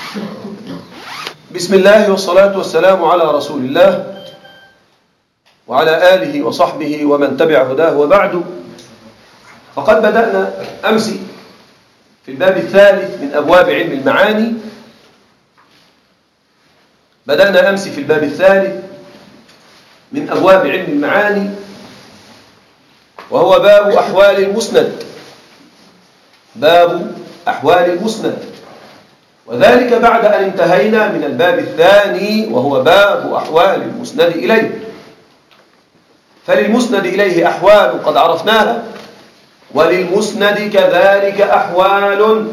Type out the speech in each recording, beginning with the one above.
بسم الله والصلاة والسلام على رسول الله وعلى آله وصحبه ومن تبع هداه، وبعد. فقد بدأنا أمس في الباب الثالث من أبواب علم المعاني. بدأنا أمس في الباب الثالث من أبواب علم المعاني، وهو باب أحوال المسند. باب أحوال المسند، وذلك بعد أن انتهينا من الباب الثاني وهو باب أحوال المسند إليه. فللمسند إليه أحوال قد عرفناها، وللمسند كذلك أحوال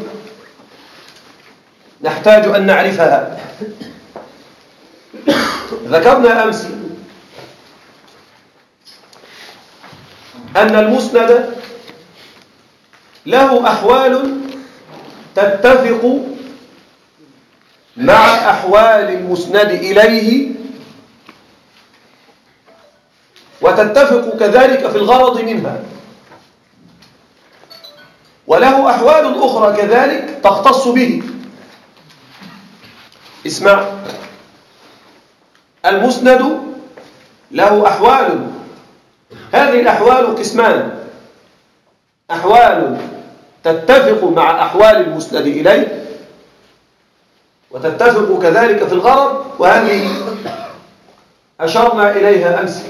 نحتاج أن نعرفها. ذكرنا أمس أن المسند له أحوال تتفق مع أحوال المسند إليه، وتتفق كذلك في الغرض منها، وله أحوال أخرى كذلك تختص به. اسمع، المسند له أحوال، هذه الأحوال قسمان: أحوال تتفق مع أحوال المسند إليه وتتفق كذلك في الغرض، وهذه أشرنا إليها أمس.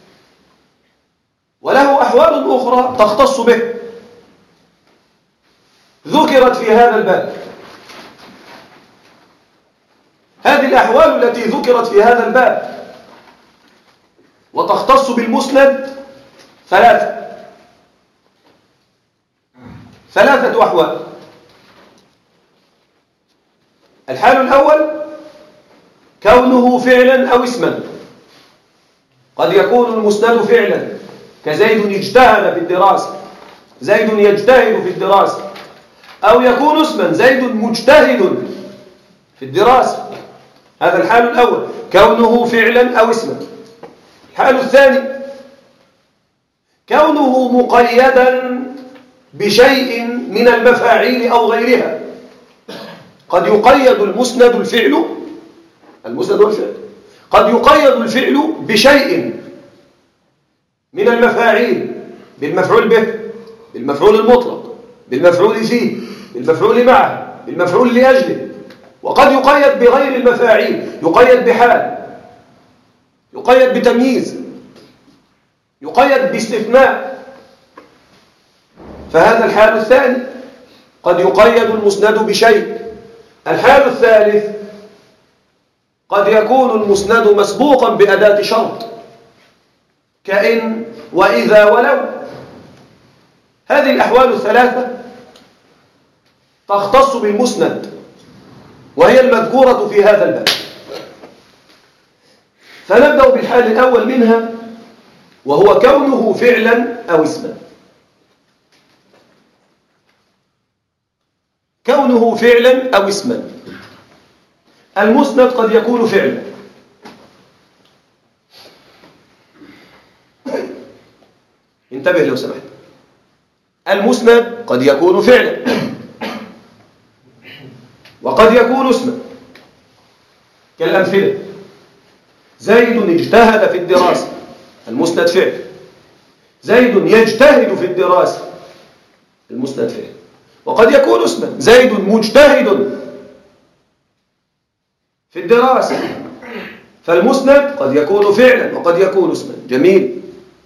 وله أحوال أخرى تختص به ذكرت في هذا الباب. هذه الأحوال التي ذكرت في هذا الباب وتختص بالمسند ثلاثة أحوال. الحال الأول كونه فعلا أو اسما. قد يكون المسند فعلا كزيد اجتهد في الدراسة، زيد يجتهد في الدراسة، أو يكون اسما زيد مجتهد في الدراسة. هذا الحال الأول، كونه فعلا أو اسما. الحال الثاني كونه مقيدا بشيء من المفاعيل أو غيرها. قد يقيد المسند الفعل، المسند والفعل، قد يقيد الفعل بشيء من المفاعيل، بالمفعول به، بالمفعول المطلق، بالمفعول فيه، بالمفعول معه، بالمفعول لأجله. وقد يقيد بغير المفاعيل، يقيد بحال، يقيد بتمييز، يقيد باستثناء. فهذا الحال الثاني، قد يقيد المسند بشيء. الحال الثالث قد يكون المسند مسبوقا بأداة شرط كإن وإذا ولو. هذه الأحوال الثلاثة تختص بالمسند، وهي المذكورة في هذا الباب. فنبدأ بالحال الأول منها، وهو كونه فعلا أو اسما. كونه فعلا أو اسما. المسند قد يكون فعلا. انتبه لو سمحت، المسند قد يكون فعلا وقد يكون اسما. كالأمثلة: زيد اجتهد في الدراسة، المسند فعل. زيد يجتهد في الدراسة، المسند فعل. وقد يكون اسما: زيد مجتهد في الدراسة. فالمسند قد يكون فعلا وقد يكون اسما. جميل.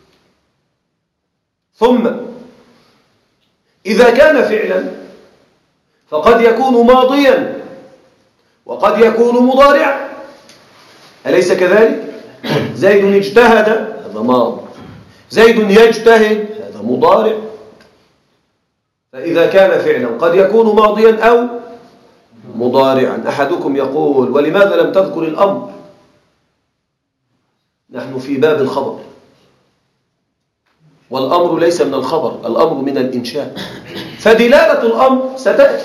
ثم إذا كان فعلا فقد يكون ماضيا وقد يكون مضارعا، أليس كذلك؟ زيد اجتهد، هذا ماضي. زيد يجتهد، هذا مضارع. فإذا كان فعلا قد يكون ماضيا أو مضارعا. أحدكم يقول: ولماذا لم تذكر الأمر؟ نحن في باب الخبر، والأمر ليس من الخبر، الأمر من الإنشاء. فدلالة الأمر ستأتي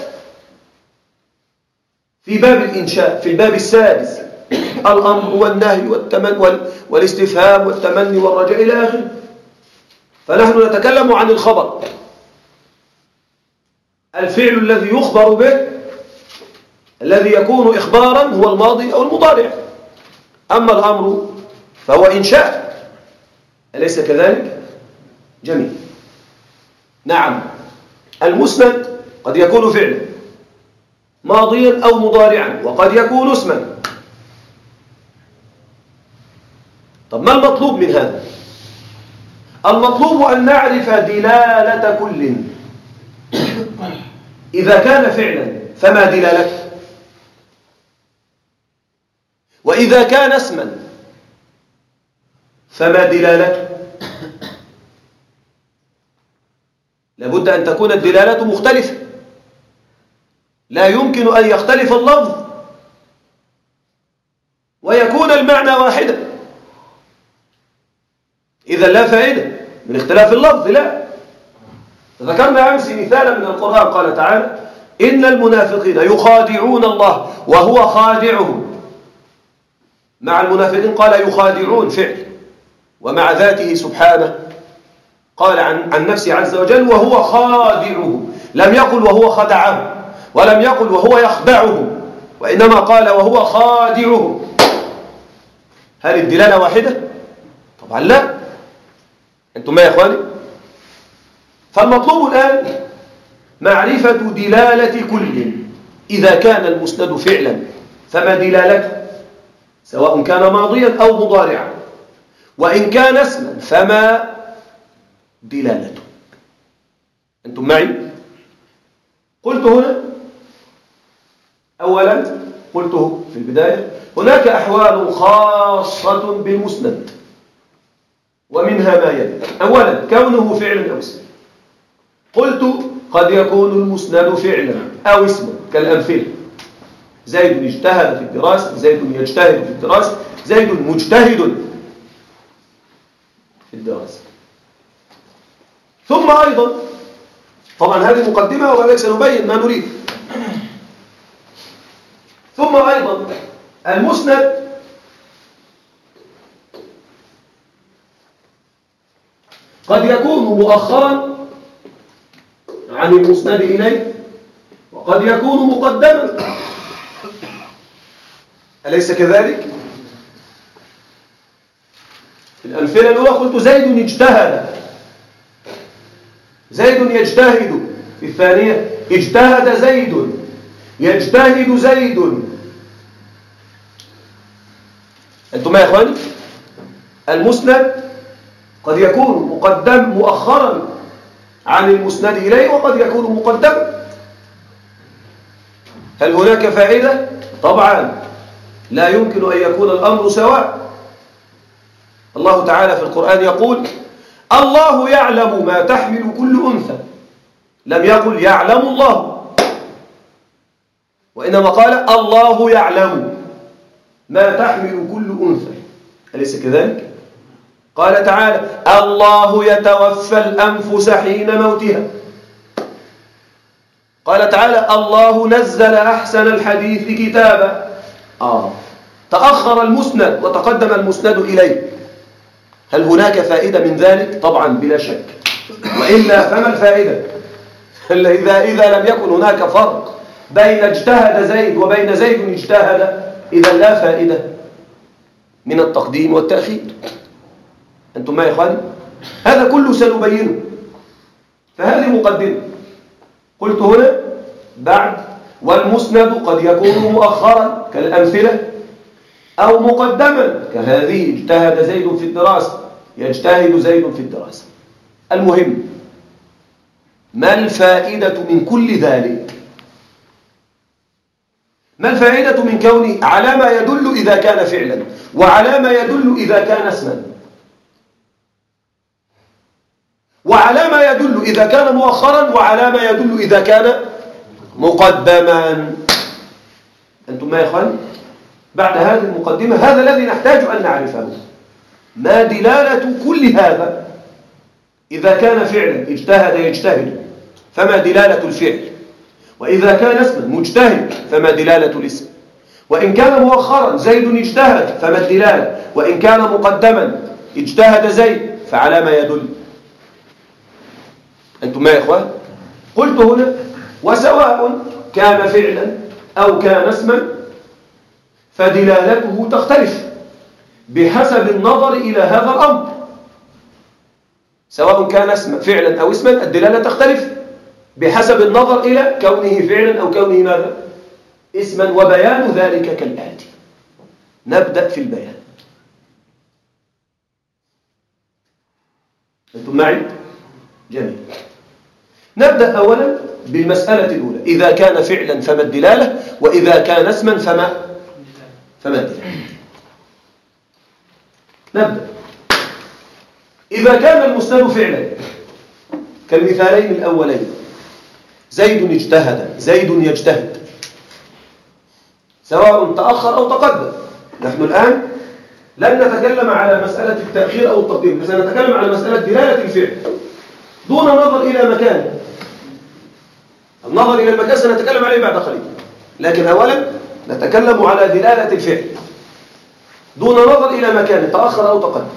في باب الإنشاء في الباب السادس: الأمر والنهي والاستفهام والتمني والرجاء إلى آخره. فنحن نتكلم عن الخبر، الفعل الذي يخبر به الذي يكون إخبارا هو الماضي أو المضارع، أما الأمر فهو إنشاء، أليس كذلك؟ جميل. نعم، المسند قد يكون فعلا ماضيا أو مضارعا، وقد يكون اسما. طب ما المطلوب من هذا؟ المطلوب أن نعرف دلالة كل. إذا كان فعلا فما دلالته؟ وإذا كان اسما فما دلالته؟ لابد أن تكون الدلالة مختلفة، لا يمكن أن يختلف اللفظ ويكون المعنى واحدا، إذا لا فائدة من اختلاف اللفظ. لا، ذكرنا أمس مثالا من القرآن، قال تعالى: إن المنافقين يخادعون الله وهو خادعهم. مع المنافقين قال يخادعون فعل، ومع ذاته سبحانه قال عن نفسه عز وجل وهو خادعه، لم يقل وهو خدعه، ولم يقل وهو يخدعه، وإنما قال وهو خادعه. هل الدلالة واحدة؟ طبعا لا. أنتم ما يا إخواني؟ فالمطلوب الآن معرفة دلالة كل. إذا كان المسند فعلا فما دلالته، سواء كان ماضيا أو مضارعا، وإن كان اسما فما دلالته. أنتم معي؟ قلت هنا أولا، قلته في البداية، هناك أحوال خاصة بالمسند، ومنها ما يلي. أولا، كونه فعلا أو اسما. قلت قد يكون المسند فعلا أو اسما كالأمثلة: زيد اجتهد في الدراسة، زيد يجتهد في الدراسة، زيد مجتهد في الدراسة. ثم أيضا، طبعا هذه مقدمة وبعدين سنبين ما نريد. ثم أيضا المسند قد يكون مؤخرا عن المسند إليه، وقد يكون مقدما، أليس كذلك؟ في الأمثلة الأولى قلت زيد اجتهد، زيد يجتهد. في الثانية اجتهد زيد، يجتهد زيد. أنتم ما يا إخواني؟ المسند قد يكون مقدم مؤخرا عن المسند إليه، وقد يكون مقدما. هل هناك فائدة؟ طبعا لا يمكن أن يكون الأمر سواء. الله تعالى في القرآن يقول: الله يعلم ما تحمل كل أنثى، لم يقل يعلم الله، وإنما قال الله يعلم ما تحمل كل أنثى، أليس كذلك؟ قال تعالى: الله يتوفى الأنفس حين موتها. قال تعالى: الله نزل أحسن الحديث كتابا. تأخر المسند وتقدم المسند إليه. هل هناك فائدة من ذلك؟ طبعا بلا شك، وإلا فما الفائدة؟ إذا لم يكن هناك فرق بين اجتهد زيد وبين زيد اجتهد، إذا لا فائدة من التقديم والتأخير. أنتم ما يا إخواني؟ هذا كله سنبينه. فهذه مقدمة. قلت هنا بعد: والمسند قد يكون مؤخرا كالأمثلة، أو مقدما كهذه اجتهد زيد في الدراسة، يجتهد زيد في الدراسة. المهم، ما الفائدة من كل ذلك؟ ما الفائدة من كونه على ما يدل إذا كان فعلا، وعلى ما يدل إذا كان اسما، وعلى ما يدل إذا كان مؤخرا، وعلى ما يدل إذا كان مقدما؟ أنتم ما يا إخوان؟ بعد هذه المقدمة هذا الذي نحتاج أن نعرفه: ما دلالة كل هذا؟ إذا كان فعلا اجتهد يجتهد فما دلالة الفعل، وإذا كان اسما مجتهد فما دلالة الاسم، وإن كان مؤخرا زيد اجتهد فما الدلالة، وإن كان مقدما اجتهد زيد فعلى ما يدل؟ أنتم ما يا إخوان؟ قلت هنا: وسواء كان فعلا أو كان اسما فدلالته تختلف بحسب النظر إلى هذا الأمر. سواء كان اسما فعلا أو اسما الدلالة تختلف بحسب النظر إلى كونه فعلا أو كونه ماذا؟ اسما. وبيان ذلك كالآتي. نبدأ في البيان. أنتم معي؟ جميل. نبدأ أولا بالمسألة الأولى. إذا كان فعلا فما الدلالة، وإذا كان اسما فما الدلالة. نبدأ. إذا كان المسند فعلا كالمثالين الأولين، زيد اجتهد، زيد يجتهد، سواء تأخر أو تقدم. نحن الآن لن نتكلم على مسألة التأخير أو التقديم، بس نتكلم على مسألة دلالة الفعل دون نظر إلى مكانه. النظر إلى المكان سنتكلم عليه بعد قليل، لكن أولا نتكلم على دلالة الفعل دون نظر إلى مكانه تأخر أو تقدم.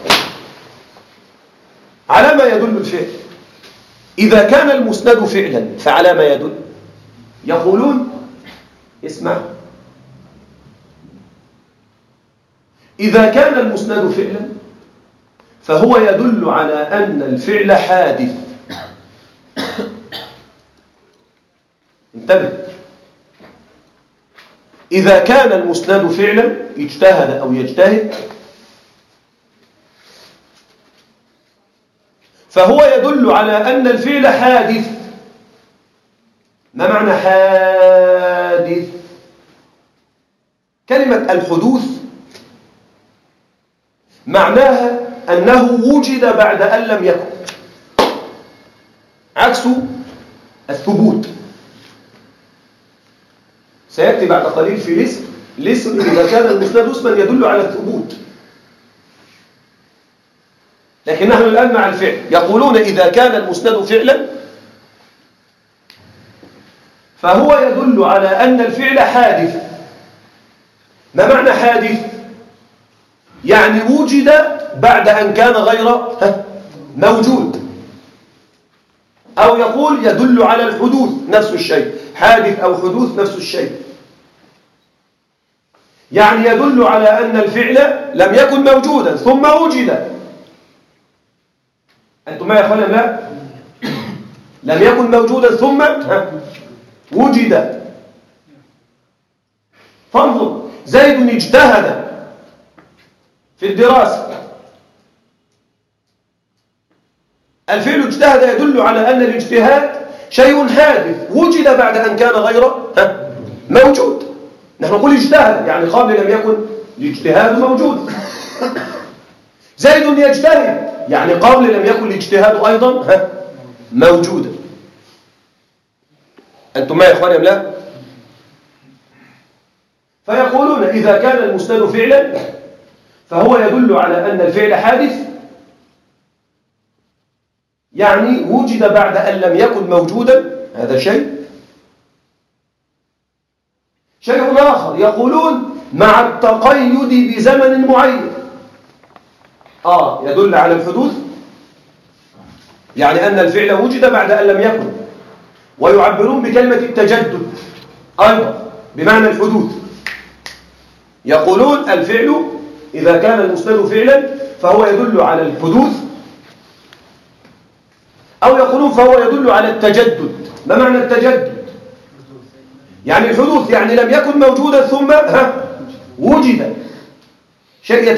على ما يدل الفعل؟ إذا كان المسند فعلا فعلى ما يدل؟ يقولون اسمع، إذا كان المسند فعلا فهو يدل على أن الفعل حادث. انتبه، إذا كان المسند فعلا اجتهد أو يجتهد فهو يدل على أن الفعل حادث. ما معنى حادث؟ كلمة الحدوث معناها أنه وجد بعد أن لم يكن، عكس الثبوت. سيأتي بعد قليل في الاسم إذا كان المسند اسما يدل على الثبوت، لكن نحن الآن مع الفعل. يقولون إذا كان المسند فعلا فهو يدل على أن الفعل حادث. ما معنى حادث؟ يعني وجد بعد أن كان غير موجود. أو يقول يدل على الحدوث، نفس الشيء، حادث أو حدوث نفس الشيء. يعني يدل على أن الفعل لم يكن موجودا ثم وجد. أنتم معي يا أخوانا؟ لا، لم يكن موجودا ثم وجد. فانظر، زيد اجتهد في الدراسة. الفعل اجتهد يدل على أن الاجتهاد شيء حادث وجد بعد أن كان غير موجود. نحن نقول اجتهد يعني قبل لم يكن الاجتهاد موجود. زيد يجتهد يعني قبل لم يكن الاجتهاد أيضا موجودا. أنتم معي يا إخواني أم لا؟ فيقولون إذا كان المسند فعلا فهو يدل على أن الفعل حادث، يعني وجد بعد أن لم يكن موجودا. هذا شيء آخر. يقولون مع التقيد بزمن معين. يدل على الحدوث، يعني أن الفعل وجد بعد أن لم يكن. ويعبرون بكلمة التجدد أيضا بمعنى الحدوث. يقولون الفعل إذا كان المسند فعلا فهو يدل على الحدوث، أو يقولون فهو يدل على التجدد. ما معنى التجدد؟ يعني الحدوث، يعني لم يكن موجودا ثم وجد. شيء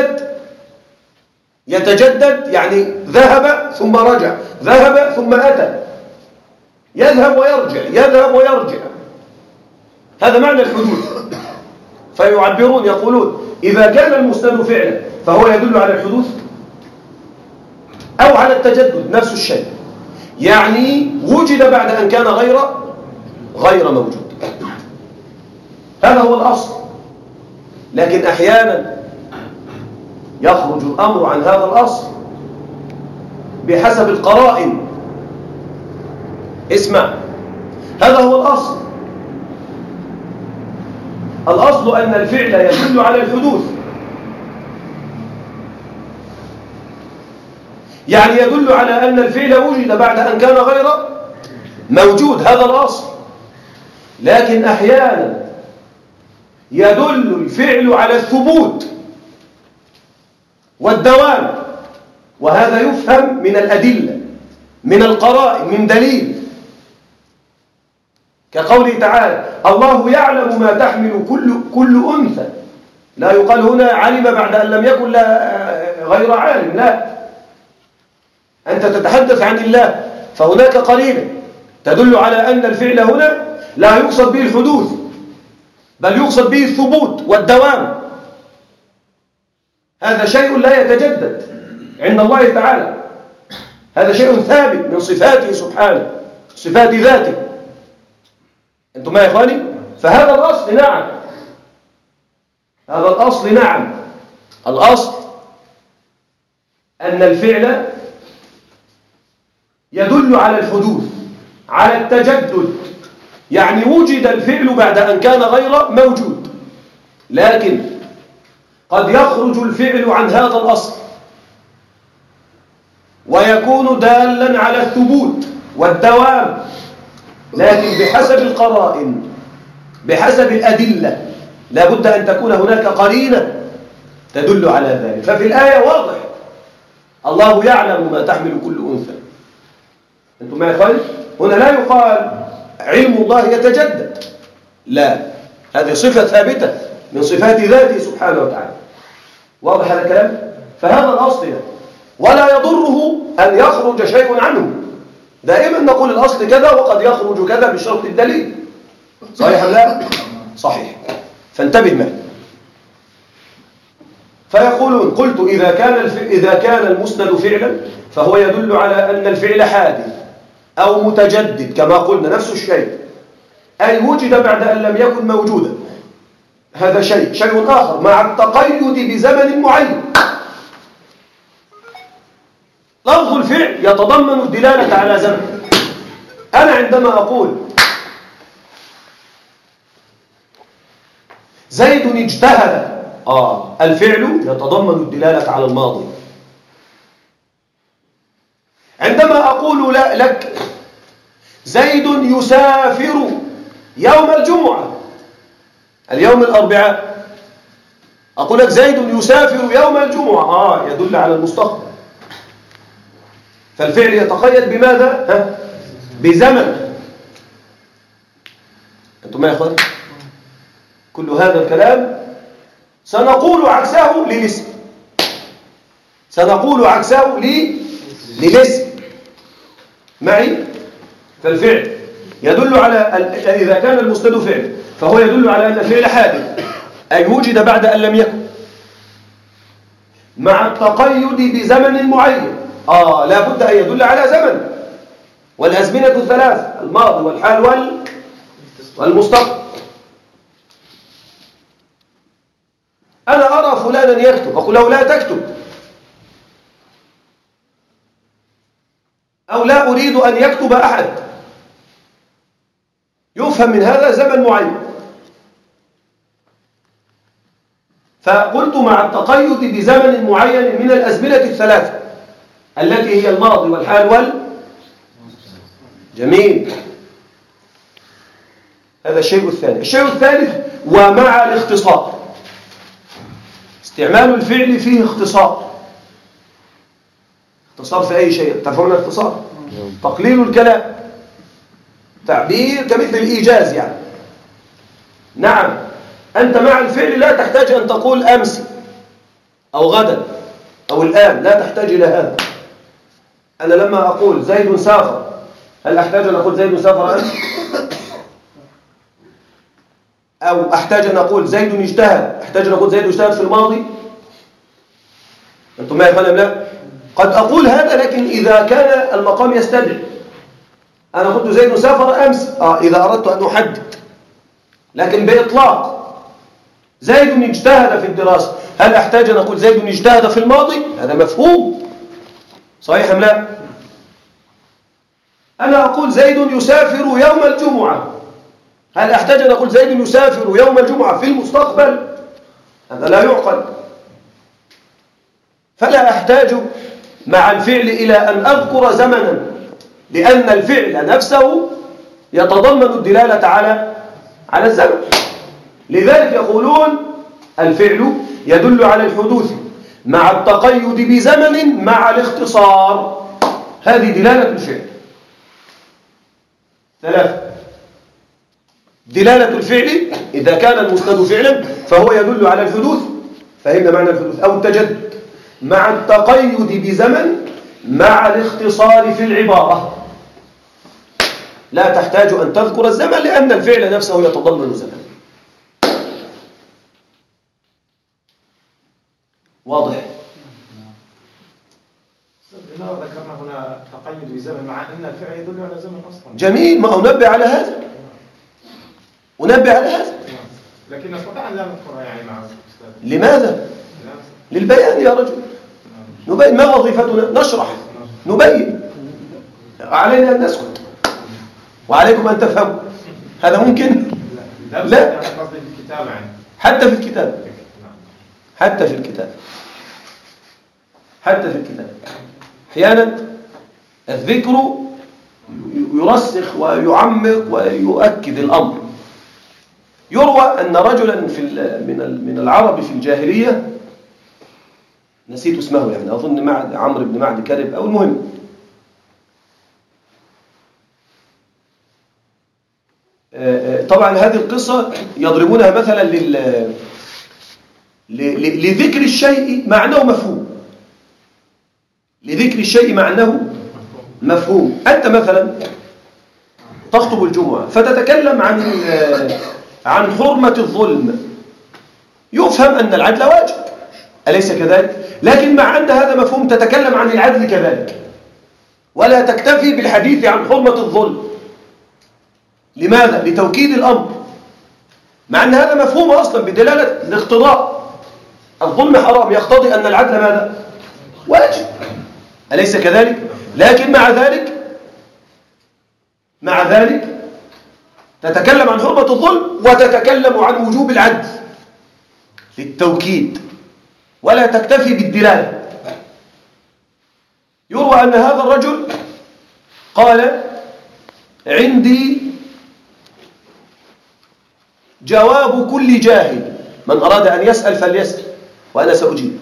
يتجدد يعني ذهب ثم رجع، ذهب ثم أتى، يذهب ويرجع، يذهب ويرجع. هذا معنى الحدوث. فيعبرون يقولون إذا كان المسند فعلا فهو يدل على الحدوث أو على التجدد، نفس الشيء، يعني وجد بعد أن كان غير موجود. هذا هو الأصل. لكن أحيانا يخرج الأمر عن هذا الأصل بحسب القرائن. اسمع، هذا هو الأصل. الأصل أن الفعل يدل على الحدوث، يعني يدل على أن الفعل وجد بعد أن كان غير موجود. هذا الأصل. لكن أحيانا يدل الفعل على الثبوت والدوام، وهذا يفهم من الأدلة، من القرائن، من دليل، كقوله تعالى: الله يعلم ما تحمل كل أنثى. لا يقال هنا علم بعد أن لم يكن غير عالم، لا، أنت تتحدث عن الله، فهناك قرينة تدل على أن الفعل هنا لا يقصد به الحدوث، بل يقصد به الثبوت والدوام. هذا شيء لا يتجدد عند الله تعالى، هذا شيء ثابت من صفاته سبحانه، صفات ذاته. أنتم ما يا إخواني؟ فهذا الأصل نعم، هذا الأصل نعم، الأصل أن الفعل يدل على الحدوث، على التجدد، يعني وجد الفعل بعد أن كان غير موجود، لكن قد يخرج الفعل عن هذا الأصل ويكون دالا على الثبوت والدوام، لكن بحسب القرائن، بحسب الأدلة، لا بد أن تكون هناك قرينة تدل على ذلك. ففي الآية واضح: الله يعلم ما تحمل كل أنثى. أنتم ما يقال؟ هنا لا يقال علم الله يتجدد، لا، هذه صفة ثابتة من صفات ذاته سبحانه وتعالى. واضح هذا الكلام؟ فهذا الأصل يعني. ولا يضره أن يخرج شيء عنه، دائما نقول الأصل كذا وقد يخرج كذا بشرط الدليل. صحيح لا؟ صحيح. فانتبه معي. فيقولون: قلت إذا كان المسند فعلا فهو يدل على أن الفعل حادث أو متجدد، كما قلنا نفس الشيء، أي وجد بعد أن لم يكن موجودا. هذا شيء آخر مع التقيد بزمن معين. لفظ الفعل يتضمن الدلالة على زمن. أنا عندما أقول زيد اجتهد، الفعل يتضمن الدلالة على الماضي. عندما أقول لك زيد يسافر يوم الجمعة، اليوم الأربعاء، أقول لك زيد يسافر يوم الجمعة، يدل على المستقبل. فالفعل يتقيد بماذا؟ بزمن. أنتم ما يا أخوان؟ كل هذا الكلام سنقول عكسه للاسم، سنقول عكسه للاسم معي. فالفعل يدل على إذا كان المسند فعل فهو يدل على أن الفعل حادث، أي وجد بعد أن لم يكن، مع التقيد بزمن معين. لا بد أن يدل على زمن، والأزمنة الثلاث: الماضي والحال والمستقبل. أنا أرى فلانا يكتب، أقول له لا تكتب، أو لا أريد أن يكتب أحد. يفهم من هذا زمن معين. فقلت مع التقيد بزمن معين من الأزمنة الثلاثة التي هي الماضي والحال جميل. هذا الشيء الثاني. الشيء الثالث: ومع الاختصار. استعمال الفعل فيه اختصار. اختصار في أي شيء، تفهمون الاختصار؟ تقليل الكلام، تعبير كمثل الإيجاز يعني. نعم، أنت مع الفعل لا تحتاج أن تقول أمس أو غدا أو الآن، لا تحتاج إلى هذا. أنا لما أقول زيد سافر، هل أحتاج أن أقول زيد سافر أمس؟ أو أحتاج أن أقول زيد اجتهد، أحتاج أن أقول زيد اجتهد في الماضي؟ أنتم ما يفهم لا؟ قد أقول هذا، لكن إذا كان المقام يستدعي. أنا قلت زيد سافر أمس، إذا أردت أن أحدد. لكن بإطلاق زيد اجتهد في الدراسة، هل أحتاج أن أقول زيد اجتهد في الماضي؟ هذا مفهوم. صحيح أم لا؟ أنا أقول زيد يسافر يوم الجمعة، هل أحتاج أن أقول زيد يسافر يوم الجمعة في المستقبل؟ هذا لا يعقل. فلا أحتاج مع الفعل إلى أن أذكر زمنا، لأن الفعل نفسه يتضمن الدلالة على الزمن. لذلك يقولون الفعل يدل على الحدوث مع التقيد بزمن مع الاختصار. هذه دلالة الفعل. 3. دلالة الفعل إذا كان المسند فعلا فهو يدل على الحدوث، فهمنا معنى الحدوث أو التجدد، مع التقيد بزمن مع الاختصار في العبارة. لا تحتاج أن تذكر الزمن لأن الفعل نفسه يتضمن زمن. واضح؟ لماذا ذكرنا هنا تقيد بزمن مع أن الفعل يدل على زمن أصلا؟ جميل، ما أنبه على هذا، أنبه على هذا. لكن نستطيع أن لا نذكرها يعني مع الأستاذ. لماذا؟ للبيان يا رجل. نبين، ما وظيفتنا؟ نشرح، نبين. علينا أن نسكت وعليكم أن تفهموا. هذا ممكن؟ لا. حتى في الكتاب، حتى في الكتاب، حتى في الكتاب أحيانا الذكر يرسخ ويعمق ويؤكد الأمر. يروى أن رجلا من العرب في الجاهلية، نسيت اسمه يعني، أظن عمرو بن معد كرب أو المهم، طبعا هذه القصة يضربونها مثلا لذكر الشيء مع أنه مفهوم، لذكر الشيء مع أنه مفهوم. أنت مثلا تخطب الجمعة فتتكلم عن حرمة الظلم، يفهم أن العدل واجب، أليس كذلك؟ لكن مع أن هذا مفهوم تتكلم عن العدل كذلك، ولا تكتفي بالحديث عن حرمة الظلم. لماذا؟ لتوكيد الأمر، مع أن هذا مفهوم أصلا بدلالة الاقتضاء. الظلم حرام يقتضي أن العدل ماذا؟ واجب، أليس كذلك؟ لكن مع ذلك تتكلم عن حرمة الظلم وتتكلم عن وجوب العدل للتوكيد، ولا تكتفي بالدلالة. يروى أن هذا الرجل قال: عندي جواب كل جاهل، من أراد أن يسأل فليسأل وأنا سأجيب،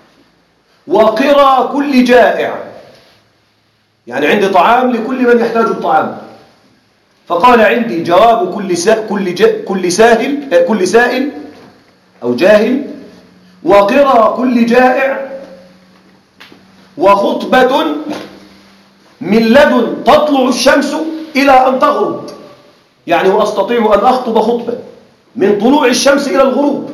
وقرى كل جائع، يعني عندي طعام لكل من يحتاج الطعام. فقال: عندي جواب كل سائل أو جاهل، وقرى كل جائع، وخطبة من لدن تطلع الشمس إلى أن تغرب، يعني وأستطيع أن أخطب خطبة من طلوع الشمس إلى الغروب،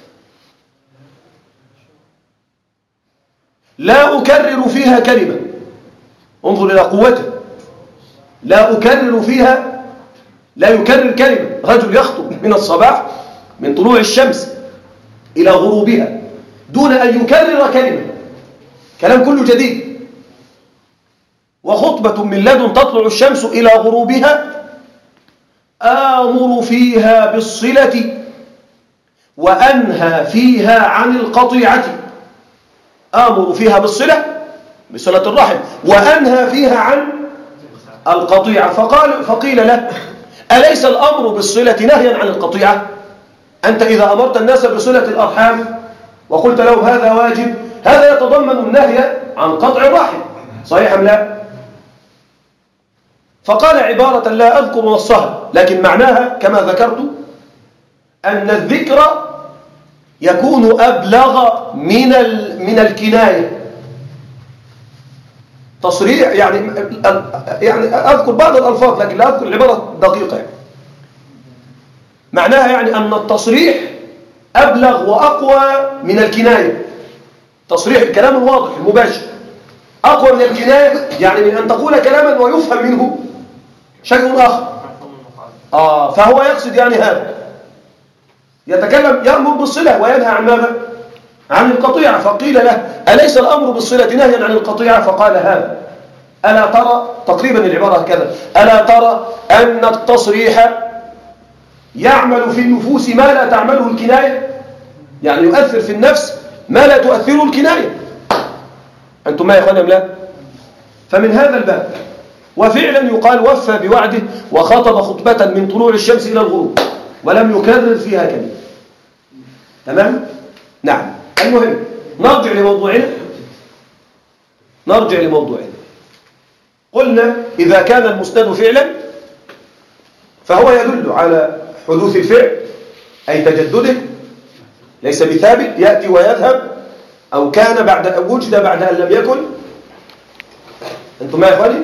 لا أكرر فيها كلمة. انظر إلى قوته، لا أكرر فيها، لا يكرر كلمة. رجل يخطب من الصباح من طلوع الشمس إلى غروبها دون أن يكرر كلمة، كلام كله جديد. وخطبة من لدن تطلع الشمس إلى غروبها آمر فيها بالصلة وأنهى فيها عن القطيعة. آمر فيها بالصلة، بصلة الرحم، وأنهى فيها عن القطيعة. فقيل له: أليس الأمر بالصلة نهيا عن القطيعة؟ أنت إذا أمرت الناس بصلة الأرحام وقلت لهم هذا واجب، هذا يتضمن النهي عن قطع الرحم، صحيح أم لا؟ فقال عبارة لا أذكر نصها، لكن معناها كما ذكرت أن الذكر يكون أبلغ من الكناية. تصريح يعني أذكر بعض الألفاظ لكن لا أذكر العبارة دقيقة. معناها يعني أن التصريح أبلغ وأقوى من الكناية. تصريح الكلام الواضح المباشر أقوى من الكناية، يعني من أن تقول كلاما ويفهم منه شيء آخر. فهو يقصد يعني هذا، يتكلم يأمر بالصلة وينهى عن ماذا؟ عن القطيعة. فقيل له: أليس الأمر بالصلة نهيا عن القطيعة؟ فقال: هذا. ألا ترى، تقريبا العبارة هكذا، ألا ترى أن التصريح يعمل في النفوس ما لا تعمله الكناية؟ يعني يؤثر في النفس ما لا تؤثره الكناية. أنتم ما يا إخواني أم لا؟ فمن هذا الباب. وفعلا يقال وفى بوعده وخطب خطبة من طلوع الشمس إلى الغروب ولم يكرر فيها كلمة. تمام؟ نعم. المهم نرجع لموضوعنا. قلنا إذا كان المسند فعلا فهو يدل على حدوث الفعل أي تجدده، ليس بثابت يأتي ويذهب، أو كان بعد وجد بعد أن لم يكن. أنتم ما يا إخواني؟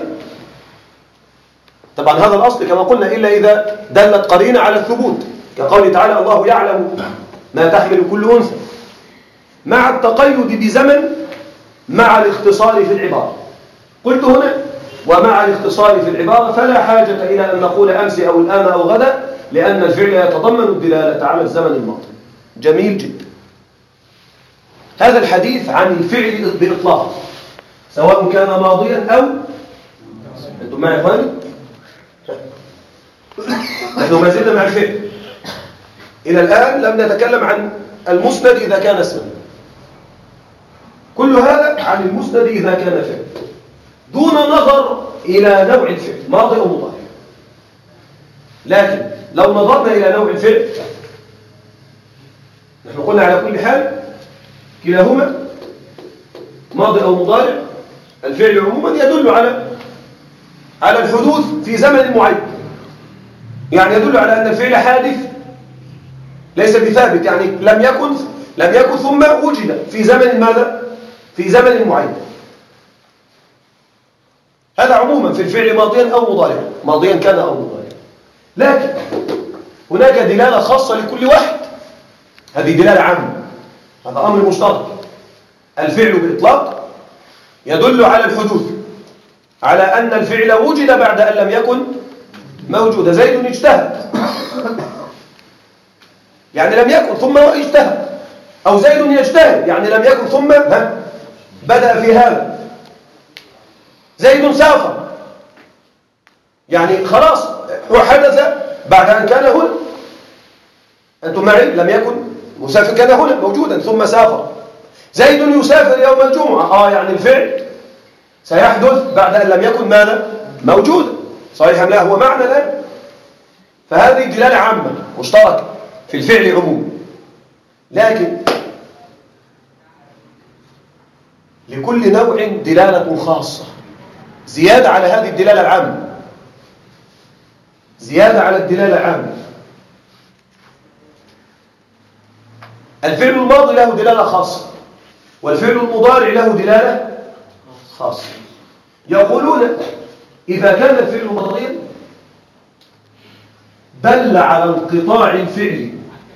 طبعا هذا الأصل كما قلنا إلا إذا دلت قرينة على الثبوت، كقوله تعالى الله يعلم ما تحمل كل أنثى، مع التقيد بزمن مع الاختصار في العبارة. قلت هنا ومع الاختصار في العبارة فلا حاجة إلى أن نقول أمس أو الآن أو غدا، لأن الفعل يتضمن الدلالة على الزمن الماضي. جميل جدا. هذا الحديث عن الفعل بإطلاق سواء كان ماضيا أو أنتم معي يا إخواني؟ نحن ما زلنا مع الفعل إلى الآن، لم نتكلم عن المسند إذا كان اسما. كل هذا عن المسند إذا كان فعل، دون نظر إلى نوع الفعل ماضي أو مضارع. لكن لو نظرنا إلى نوع الفعل، نحن قلنا على كل حال كلاهما ماضي أو مضارع، الفعل عموما يدل على الحدوث في زمن معين، يعني يدل على أن الفعل حادث ليس بثابت، يعني لم يكن ثم وجد في زمن ماذا؟ في زمن معين. هذا عموما في الفعل ماضيا أو مضارعا، ماضيا كان أو مضارعا. لكن هناك دلالة خاصة لكل واحد، هذه دلالة عامة، هذا أمر مشترك. الفعل بإطلاق يدل على الحدوث، على أن الفعل وجد بعد أن لم يكن موجودا. زيد اجتهد، يعني لم يكن ثم اجتهد، أو زيد يجتهد يعني لم يكن ثم بدأ في هذا. زيد سافر، يعني خلاص وحدث بعد أن كان هنا. أنتم معي؟ لم يكن مسافر، كان هنا موجودا ثم سافر. زيد يسافر يوم الجمعة، يعني الفعل سيحدث بعد أن لم يكن ماذا؟ موجودا. صحيح أم لا؟ هو معنى الآن. فهذه دلالة عامة مشتركة في الفعل عموما، لكن لكل نوع دلالة خاصة زيادة على هذه الدلالة العامة، زيادة على الدلالة العامة. الفعل الماضي له دلالة خاصة، والفعل المضارع له دلالة خاصة. يقولون إذا كان الفعل ماضيا دل على انقطاع الفعل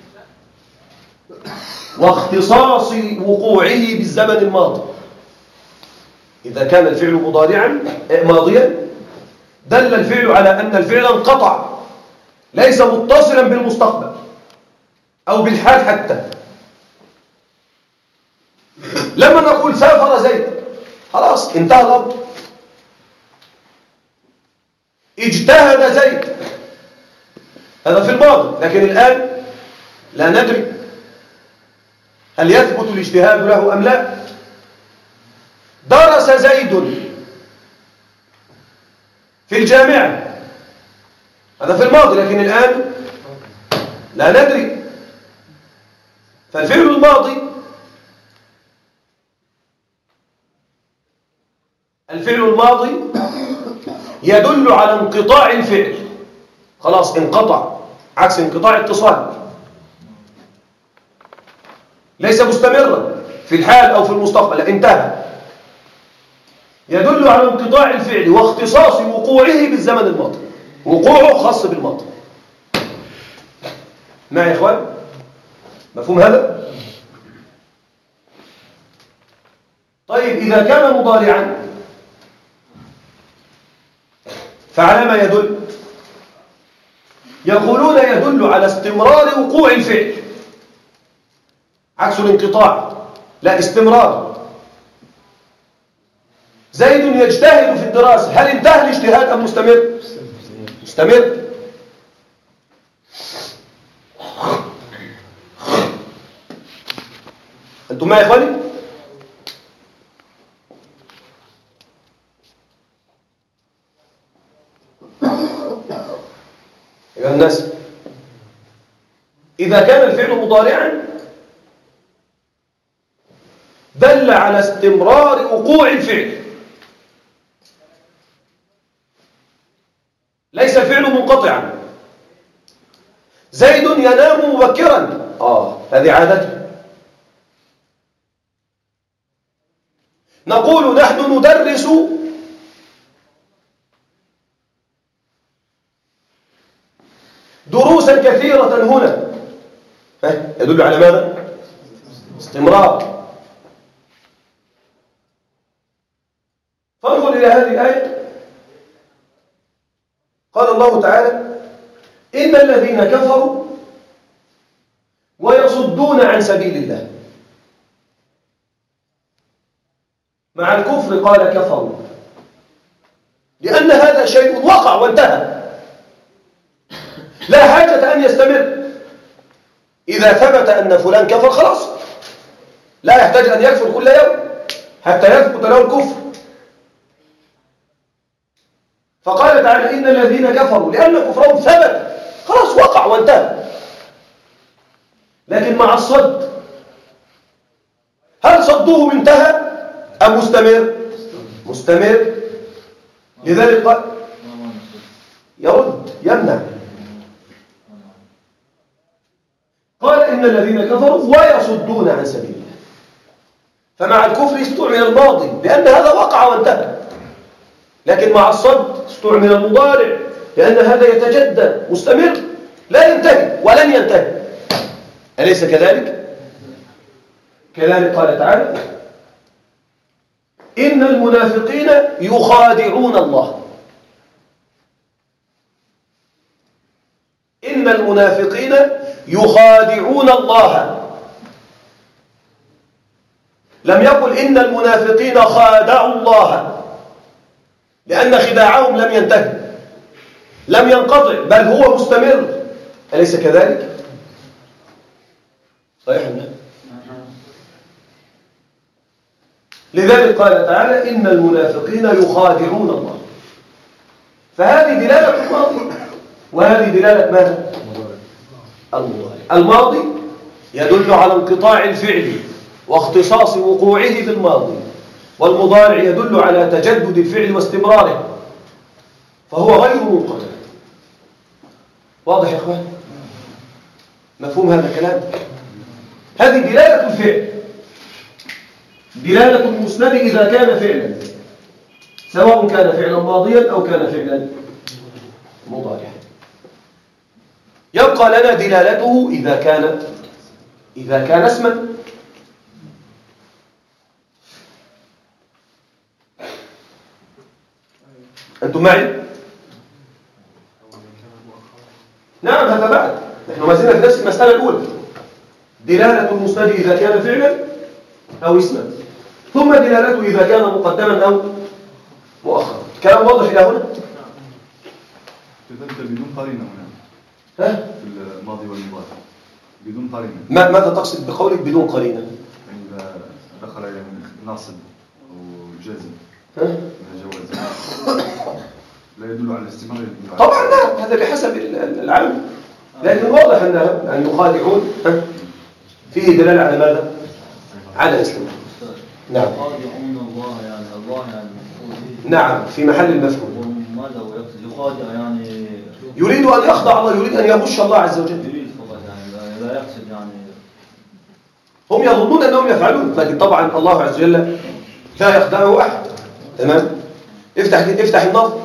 واختصاص وقوعه بالزمن الماضي. إذا كان الفعل ماضيا دل الفعل على أن الفعل انقطع، ليس متصلا بالمستقبل أو بالحال حتى. لما نقول سافر زيد خلاص انتهى الأمر. اجتهد زيد هذا في الماضي، لكن الآن لا ندري هل يثبت الاجتهاد له أم لا. درس زيد في الجامعة هذا في الماضي، لكن الآن لا ندري. فالفعل الماضي يدل على انقطاع الفعل، خلاص انقطع، عكس انقطاع اتصال، ليس مستمرا في الحال أو في المستقبل، انتهى. يدل على انقطاع الفعل واختصاص وقوعه بالزمن الماضي، وقوعه خاص بالماضي. معي يا إخوان؟ مفهوم هذا؟ طيب إذا كان مضارعا فعلى ما يدل؟ يقولون يدل على استمرار وقوع الفعل، عكس الانقطاع، لا استمرار. زيد يجتهد في الدراسة، هل انتهى الاجتهاد أم مستمر؟ مستمر. أنتم معي يا إخواني؟ أيها الناس، إذا كان الفعل مضارعا دل على استمرار وقوع الفعل، ليس الفعل منقطعا. زيد ينام مبكرا، هذه عادته. نقول نحن ندرس دروسا كثيرة هنا، يدل على ماذا؟ استمرار. فانظر إلى هذه الآية، قال الله تعالى: إن الذين كفروا ويصدون عن سبيل الله. مع الكفر قال كفروا، لأن هذا شيء وقع وانتهى، لا حاجة أن يستمر. إذا ثبت أن فلان كفر خلاص، لا يحتاج أن يكفر كل يوم حتى يثبت له الكفر. فقال تعالى: إن الذين كفروا، لأن كفرهم ثبت خلاص، وقع وانتهى. لكن مع الصد، هل صدوه انتهى أم مستمر؟ مستمر. لذلك قال يرد يمنع. قال: إن الذين كفروا ويصدون عن سبيل الله. فمع الكفر استعمل الماضي لأن هذا وقع وانتهى، لكن مع الصد استعمل المضارع لأن هذا يتجدد مستمر لا ينتهي ولن ينتهي. أليس كذلك؟ كذلك قال تعالى: إن المنافقين يخادعون الله. إن المنافقين يخادعون الله. لم يقل إن المنافقين خادعوا الله، لأن خداعهم لم ينتهي، لم ينقطع، بل هو مستمر. أليس كذلك؟ صحيح. لذلك قال تعالى: إن المنافقين يخادعون الله. فهذه دلالة الماضي، وهذه دلالة ماذا؟ المضارع. الماضي يدل على انقطاع الفعل واختصاص وقوعه بالماضي، والمضارع يدل على تجدد الفعل واستمراره، فهو غير منقطع. واضح يا اخوان؟ مفهوم هذا الكلام؟ هذه دلالة الفعل، دلالة المسند إذا كان فعلا، سواء كان فعلا ماضيا أو كان فعلا مضارعا. يبقى لنا دلالته إذا كان اسما. أنتم معي؟ نعم، هذا بعد، نحن ما زلنا في نفس المسألة الأولى. دلالة المسند إذا كان فعلا أو اسما، ثم دلالته إذا كان مقدما أو مؤخرا. كلام واضح إلى هنا؟ تذكر بدون قرينة هنا. ها؟ في الماضي والمضارع بدون قرينة. ماذا تقصد بقولك بدون قرينة؟ يعني إذا دخل يعني ناصب أو جازم ها؟ من الجواز لا يدل على الاستمرار. طبعا لا، هذا بحسب العام، لكن واضح أن يخادعون فيه دلالة على ماذا؟ على الإسلام. نعم. يخادعون الله، يعني الله يعني نعم، في محل المفعول. ماذا هو يقصد يخادع؟ يعني يريد أن يخضع الله، يريد أن يغش الله عز وجل. يريد فقط، يعني لا يقصد يعني. هم يظنون أنهم يفعلون، لكن طبعا الله عز وجل لا يخدعه أحد. تمام؟ افتح النظر.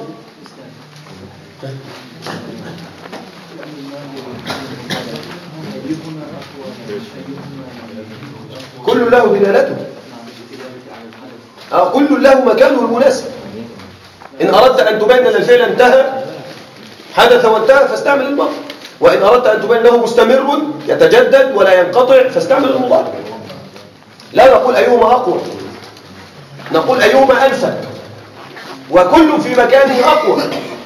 كل له دلالته، كل له مكانه المناسب. إن أردت أن تبين أن الفعل انتهى، حدث وانتهى، فاستعمل الماضي. وإن أردت أن تبين أنه مستمر يتجدد ولا ينقطع، فاستعمل المضارع. لا نقول أيهما أقوى، نقول أيهما أنسب، وكل في مكانه أقوى.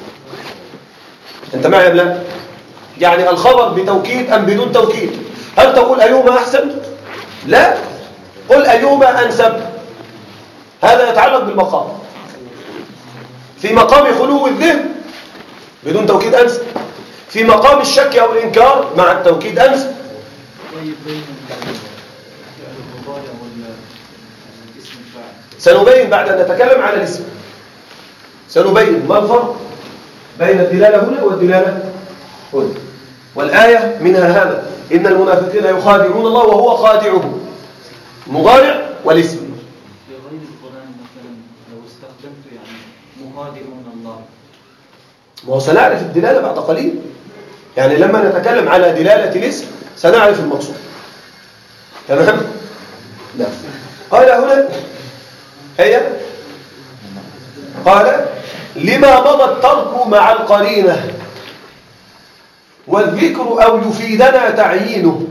أنت معي أم لا؟ يعني الخبر بتوكيد أم بدون توكيد؟ هل تقول أيهما أحسن؟ لا، قل أيهما أنسب. هذا يتعلق بالمقام. في مقام خلو الذهن بدون توكيد أنسب، في مقام الشك أو الإنكار مع التوكيد أنسب. طيب بين المضارع سنبين بعد أن نتكلم على الاسم، سنبين ما الفرق بين الدلالة هنا والدلالة هنا. والآية منها هذا: إن المنافقين يخادعون الله وهو خادعهم، المضارع والاسم. في غير القرآن مثلا لو استخدمت يعني مخادعون الله، ما هو سنعرف الدلالة بعد قليل، يعني لما نتكلم على دلالة الاسم سنعرف المقصود. تمام؟ لا. قال هنا هي قال لما مضى الترك مع القرينة والذكر أو يفيدنا تعيينه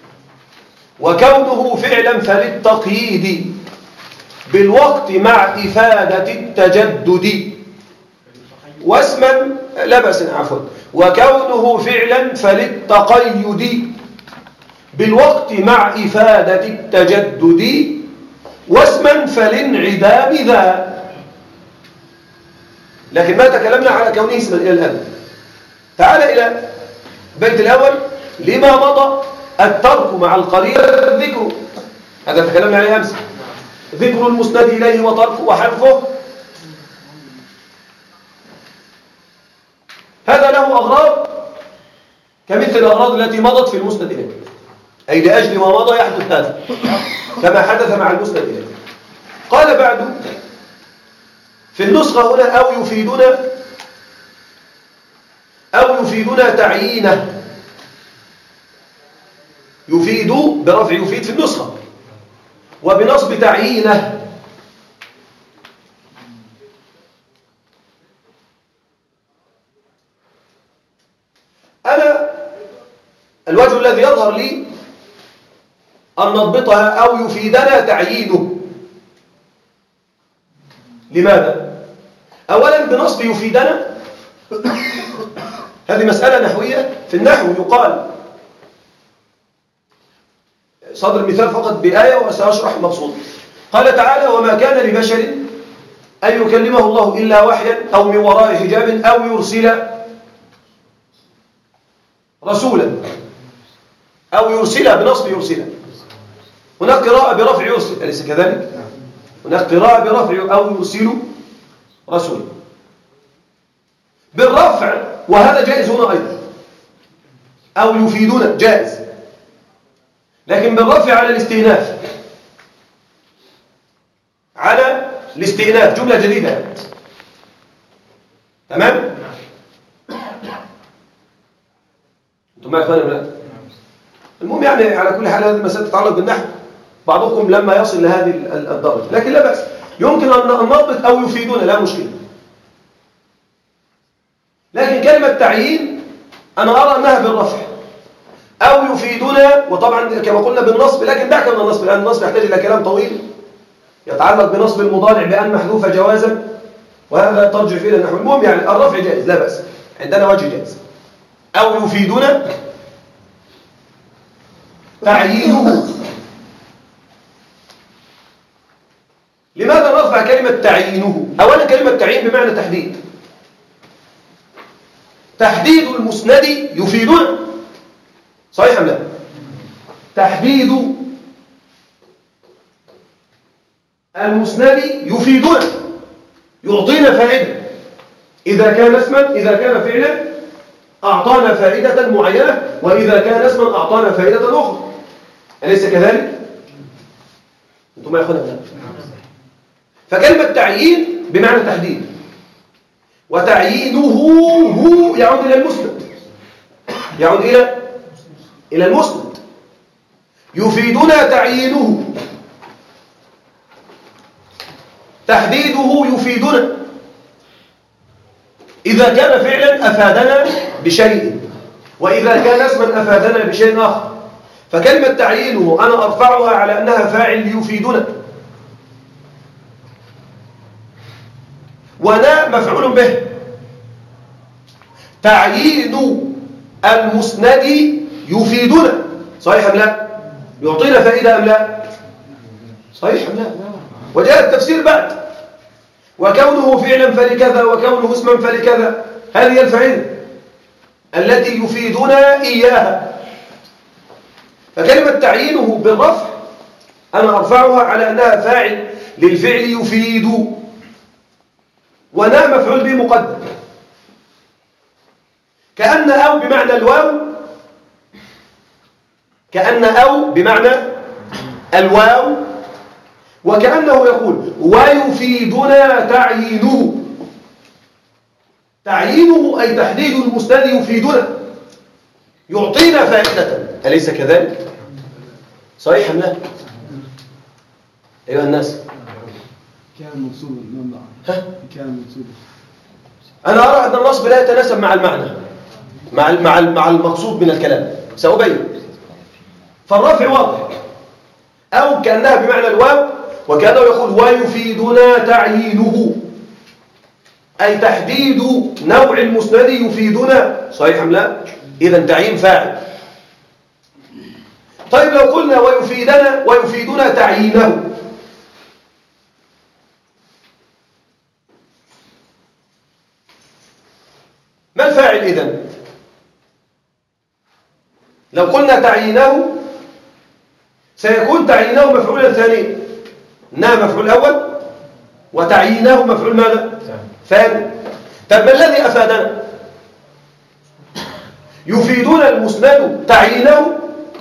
وكونه فعلا فللتقييد بالوقت مع إفادة التجدد واسما لا بأس عفوا وكونه فعلا فللتقيد بالوقت مع إفادة التجدد واسما فلانعدام ذا. لكن ما تكلمنا على كونه اسما إلى الآن. تعال إلى البيت الأول: لما مضى الترك مع القرينة الذكر، هذا تكلمنا عليه أمس، ذكر المسند إليه وتركه وحذفه، هذا له أغراض كمثل الأغراض التي مضت في المسند إليه، أي لأجل ما مضى يحدث هذا كما حدث مع المسند إليه. قال بعد في النسخة هنا أو يفيدنا تعيينه، يفيد برفع يفيد في النسخة وبنصب تعيينه. أنا الوجه الذي يظهر لي أن نضبطها أو يفيدنا تعيينه. لماذا؟ أولا بنصب يفيدنا، هذه مسألة نحوية في النحو يقال، صدر مثال فقط بآية وسأشرح مقصود. قال تعالى: وما كان لبشر أن يكلمه الله إلا وحيا أو من وراء حجاب أو يرسل رسولا، أو يرسل بنصب يرسل. هناك قراءة برفع يرسل، أليس كذلك؟ هناك قراءة برفع أو يرسل رسولا بالرفع، وهذا جائز هنا أيضا، أو يفيدون جائز، لكن بالرفع على الاستئناف، على الاستئناف، جملة جديدة. تمام؟ أنتم معي أخواني ولا؟ المهم يعني على كل حال هذه المسألة تتعلق بالنحو، بعضكم لما يصل لهذه الدرجة، لكن لا بأس، يمكن أن نضبط أو يفيدون، لا مشكلة. لكن كلمة تعيين أنا أرى أنها بالرفع، أو يفيدنا، وطبعا كما قلنا بالنصب، لكن دعك من النصب لأن النصب يحتاج إلى كلام طويل يتعلق بنصب المضارع بأن محذوفة جوازا، وهذا ترجع فيه النحو. المهم يعني الرفع جائز لا بأس، عندنا وجه جائز. أو يفيدنا تعيينه. لماذا نرفع كلمة تعيينه؟ أولا كلمة تعيين بمعنى تحديد، تحديد المسند يفيدنا، صحيح أم لا؟ تحديد المسند يفيدنا، يعطينا فائدة، إذا كان اسما، إذا كان فعلا أعطانا فائدة معينة، وإذا كان اسما أعطانا فائدة أخرى، أليس كذلك؟ أنتم ما يأخذون؟ فكلمة تعيين بمعنى تحديد، وتعيينه هو يعود إلى المسند، يعود إلى المسند. يفيدنا تعيينه، تحديده يفيدنا، إذا كان فعلا أفادنا بشيء، وإذا كان اسما أفادنا بشيء آخر. فكلمة تعيينه أنا أرفعها على أنها فاعل ليفيدنا، ونا مفعول به. تعيين المسند يفيدنا، صحيح أم لا؟ يعطينا فائدة أم لا؟ صحيح أم لا؟ وجاء التفسير بعد: وكونه فعلا فلكذا وكونه اسما فلكذا، هذه الفائدة التي يفيدنا إياها. فكلمة تعيينه بالرفع أنا أرفعها على أنها فاعل للفعل يفيد، ونا مفعول به مقدم. كأن أو بمعنى الواو، كأن أو بمعنى الواو، وكأنه يقول ويفيدنا تعيينه. تعيينه أي تحديد المسند يفيدنا، يعطينا فائدة، أليس كذلك؟ صحيح أم لا؟ أيها الناس، كان منصوبا ها؟ كان منصوبا. أنا أرى أن النصب لا يتناسب مع المعنى، مع المقصود من الكلام، سأبين. فالرفع واضح، أو كأنها بمعنى الواو، وكأنه يقول ويفيدنا تعيينه أي تحديد نوع المسند يفيدنا. صحيح أم لا؟ إذن تعيين فاعل. طيب لو قلنا ويفيدنا تعيينه، ما الفاعل إذن؟ لو قلنا تعيينه سيكون تعيينه مفعولا ثانيا، مفعول أول، وتعيينه مفعول ماذا؟ ثاني. طب ما الذي أفادنا؟ يفيدنا المسند تعيينه.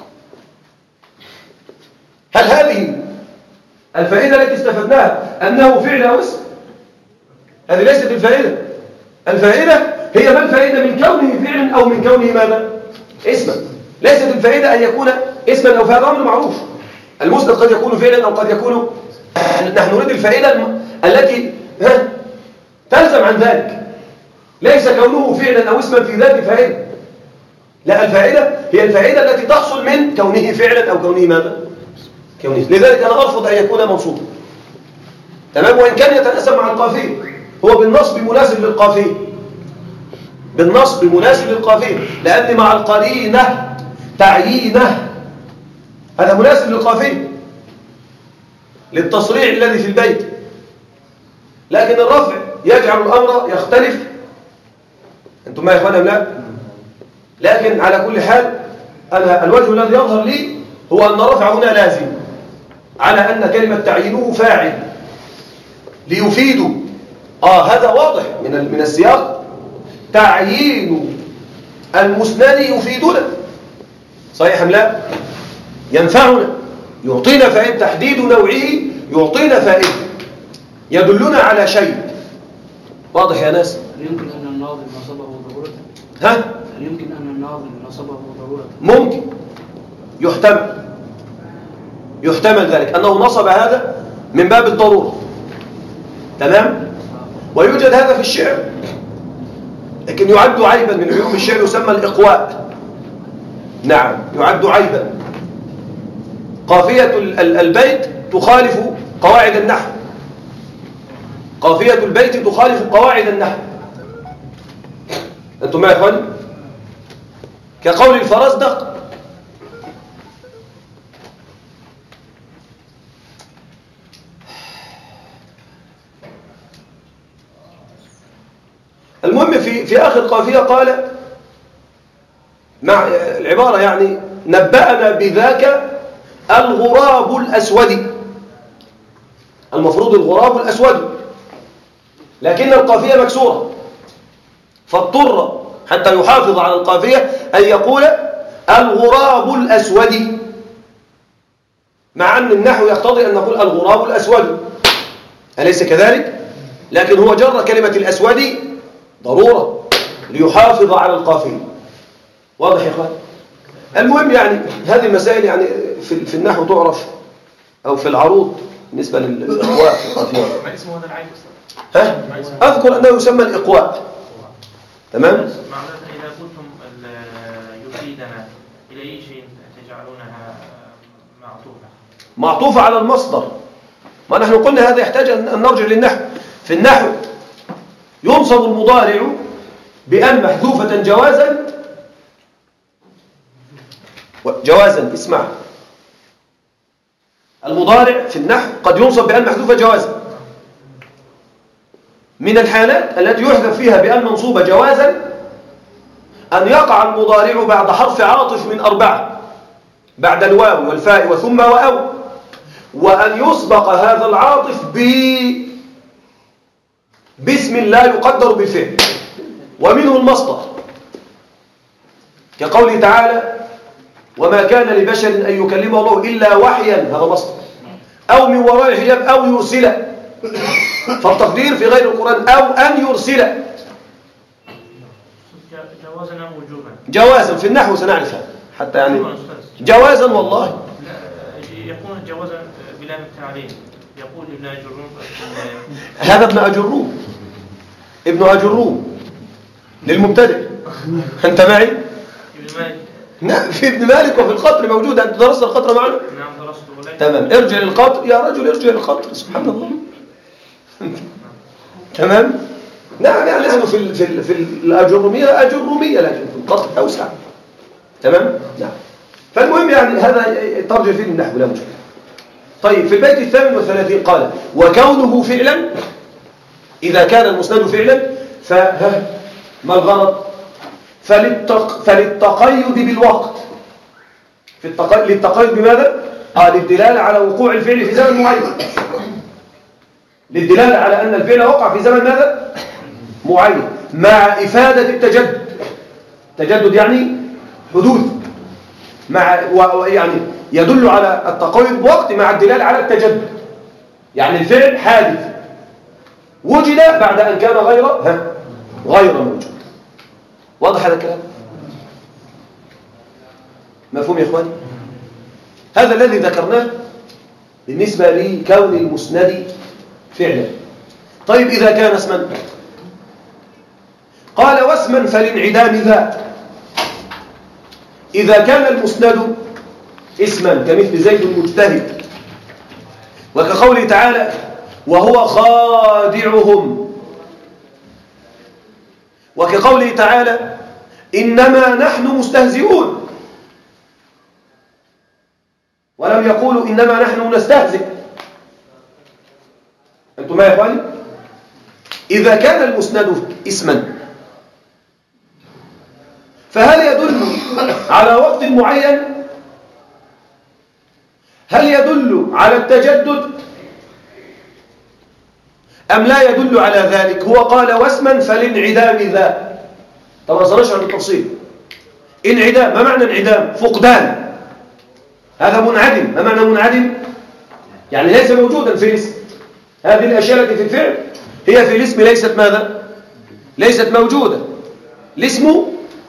هل هذه الفائدة التي استفدناها أنه فعل أو اسم؟ هذه ليست الفائدة. الفائدة هي ما الفائدة من كونه فعلا أو من كونه ماذا؟ اسما. ليست الفائدة أن يكون اسما أو فهذا أمر معروف. المسند قد يكون فعلا أو قد يكون، نحن نريد الفائدة التي تلزم عن ذلك، ليس كونه فعلا أو اسما في ذات فائدة. لا، الفائدة هي الفائدة التي تحصل من كونه فعلا أو كونه ماذا؟ كونه. لذلك أنا أرفض أن يكون منصوبا، تمام، وإن كان يتناسب مع القافية، هو بالنصب مناسب للقافية، بالنصب مناسب للقافية، لأن مع القرينة تعيينه هذا مناسب للقافية، للتصريع الذي في البيت. لكن الرفع يجعل الأمر يختلف. أنتم ما يا إخوانا لا؟ لكن على كل حال أنا الوجه الذي يظهر لي هو أن رفع هنا لازم، على أن كلمة تعيينه فاعل ليفيدوا. هذا واضح من السياق. تعيين المسند يفيدنا، صحيح أم لا؟ ينفعنا، يعطينا فائدة، تحديد نوعه يعطينا فائدة، يدلنا على شيء. واضح يا ناس؟ هل يمكن أن الناظم نصبه ضرورة؟ هل يمكن أن الناظم نصبه ضرورة؟ ممكن، يحتمل ذلك أنه نصب هذا من باب الضرورة، تمام؟ ويوجد هذا في الشعر، لكن يعد عيبا من عيوب الشعر، يسمى الإقواء. نعم، يعد عيبا. قافية البيت تخالف قواعد النحو، قافية البيت تخالف قواعد النحو. أنتم معي يا إخواني؟ كقول الفرزدق المهم في آخر قافية قال مع العبارة يعني نبأنا بذاك الغراب الأسود. المفروض الغراب الأسود، لكن القافية مكسورة، فاضطر حتى يحافظ على القافية أن يقول الغراب الأسود، مع أن النحو يقتضي أن نقول الغراب الأسود، أليس كذلك؟ لكن هو جر كلمة الأسود ضرورة ليحافظ على القافية. واضح يا إخوان؟ المهم يعني هذه المسائل يعني في النحو تعرف، أو في العروض بالنسبة للإقواء في القافية. ما اسمه هذا العيب؟ أذكر أنه يسمى الإقواء، تمام؟ معناته إذا قلتم يفيدنا إلى أي شيء تجعلونها معطوفة على المصدر. ما نحن قلنا هذا يحتاج أن نرجع للنحو. في النحو ينصب المضارع بأن محذوفة جوازا. اسمع، المضارع في النحو قد ينصب بأن محذوفة جوازا. من الحالات التي يحذف فيها بأن منصوبة جوازا أن يقع المضارع بعد حرف عاطف من 4، بعد الواو والفاء وثم وأو، وأن يسبق هذا العاطف باسم لا يقدر بالفعل، ومنه المصدر كقوله تعالى وما كان لبشر أن يكلمه الله إلا وحيا، هذا مصدر، أو من وراء حجاب، أو يرسل، فالتقدير في غير القرآن أو أن يرسل. جوازا أم وجوبا؟ جوازا في النحو سنعرفها حتى يعني جوازا والله يكون جوازا بلام التعليم. يقول ابن أجروم هذا ابن أجروم، ابن أجروم للمبتدئ. أنت معي؟ ابن مالك. نعم في ابن مالك وفي القطر موجود. أنت درست القطر معنا؟ نعم درسته. تمام. ارجع للقطر يا رجل، ارجع للقطر. سبحان الله. تمام. نعم يعني نحن في الأجرومية أجرومية، لكن في القطر أوسع. تمام. نعم. فالمهم يعني هذا ترجع فيه النحو لا مشكلة. طيب في البيت 38 قال وكونه فعلا، إذا كان المسند فعلا ما الغرض؟ فللتقيد بالوقت، للتقيد بماذا؟ للدلالة على وقوع الفعل في زمن معين، للدلالة على أن الفعل وقع في زمن ماذا؟ معين، مع إفادة التجدد. تجدد يعني حدوث، مع يعني يدل على التقيد بوقت مع الدلالة على التجدد، يعني الفعل حادث وجد بعد أن كان غير موجود. واضح هذا الكلام؟ مفهوم يا إخواني؟ هذا الذي ذكرناه بالنسبة لكون المسند فعلا. طيب إذا كان اسما، قال واسما فلانعدام ذا. إذا كان المسند اسما كمثل زيد المجتهد، وكقوله تعالى وهو خادعهم، وكقوله تعالى إنما نحن مستهزئون، ولم يقولوا إنما نحن نستهزئ. أنتم ما يا إخواني؟ إذا كان المسند اسما فهل يدل على وقت معين؟ هل يدل على التجدد أم لا يدل على ذلك؟ هو قال واسما فلانعدام ذا. طبعا سنشرح بالتفصيل. انعدام، ما معنى انعدام؟ فقدان، هذا منعدم. ما معنى منعدم؟ يعني ليس موجودا في الاسم. هذه الأشياء التي في الفعل هي في الاسم ليست ماذا؟ ليست موجودة. الاسم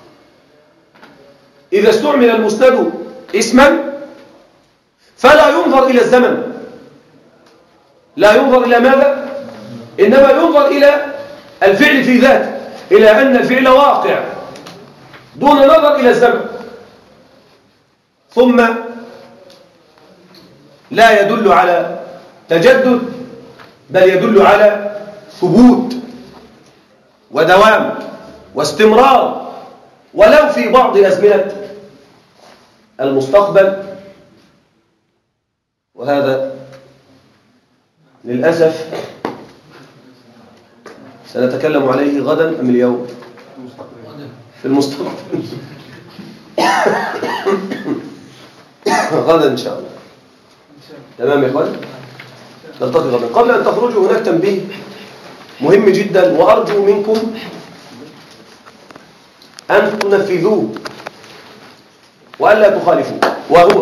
إذا استعمل المسند اسما فلا ينظر إلى الزمن، لا ينظر إلى ماذا؟ إنما ينظر إلى الفعل في ذاته، إلى أن الفعل واقع دون نظر إلى الزمن. ثم لا يدل على تجدد، بل يدل على ثبوت ودوام واستمرار، ولو في بعض أزمنة المستقبل. وهذا للأسف سنتكلم عليه غدا أم اليوم؟ في المستقبل. غدا إن شاء الله. تمام يا إخوان؟ نلتقي غدا. قبل أن تخرجوا هناك تنبيه مهم جدا، وأرجو منكم أن تنفذوه وألا تخالفوه، وهو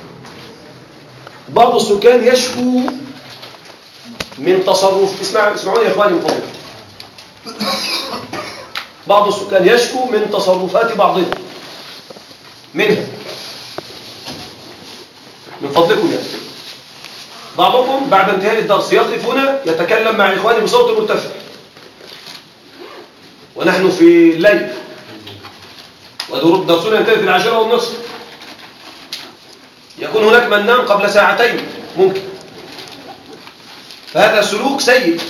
بعض السكان يشكو من تصرف، اسمعوني يا إخواني من فضلكم، بعض السكان يشكو من تصرفات بعضهم منها، من فضلكم يعني. بعضكم بعد انتهاء الدرس يقف هنا يتكلم مع إخواني بصوت مرتفع، ونحن في الليل ودرسنا ينتهي في 10:30. يكون هناك من نام قبل ساعتين ممكن. فهذا سلوك سيء،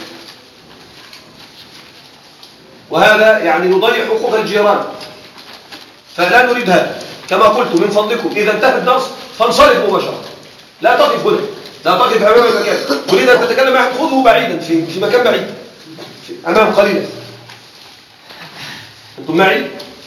وهذا يعني يضيع حقوق الجيران، فلا نريد هذا. كما قلت من فضلكم إذا انتهى الدرس فانصرف مباشرة، لا تقف هنا، لا تقف أمام المكان. تريد أن تتكلم معك خذه بعيدا في مكان بعيد أمام قليلا. أنتم معي؟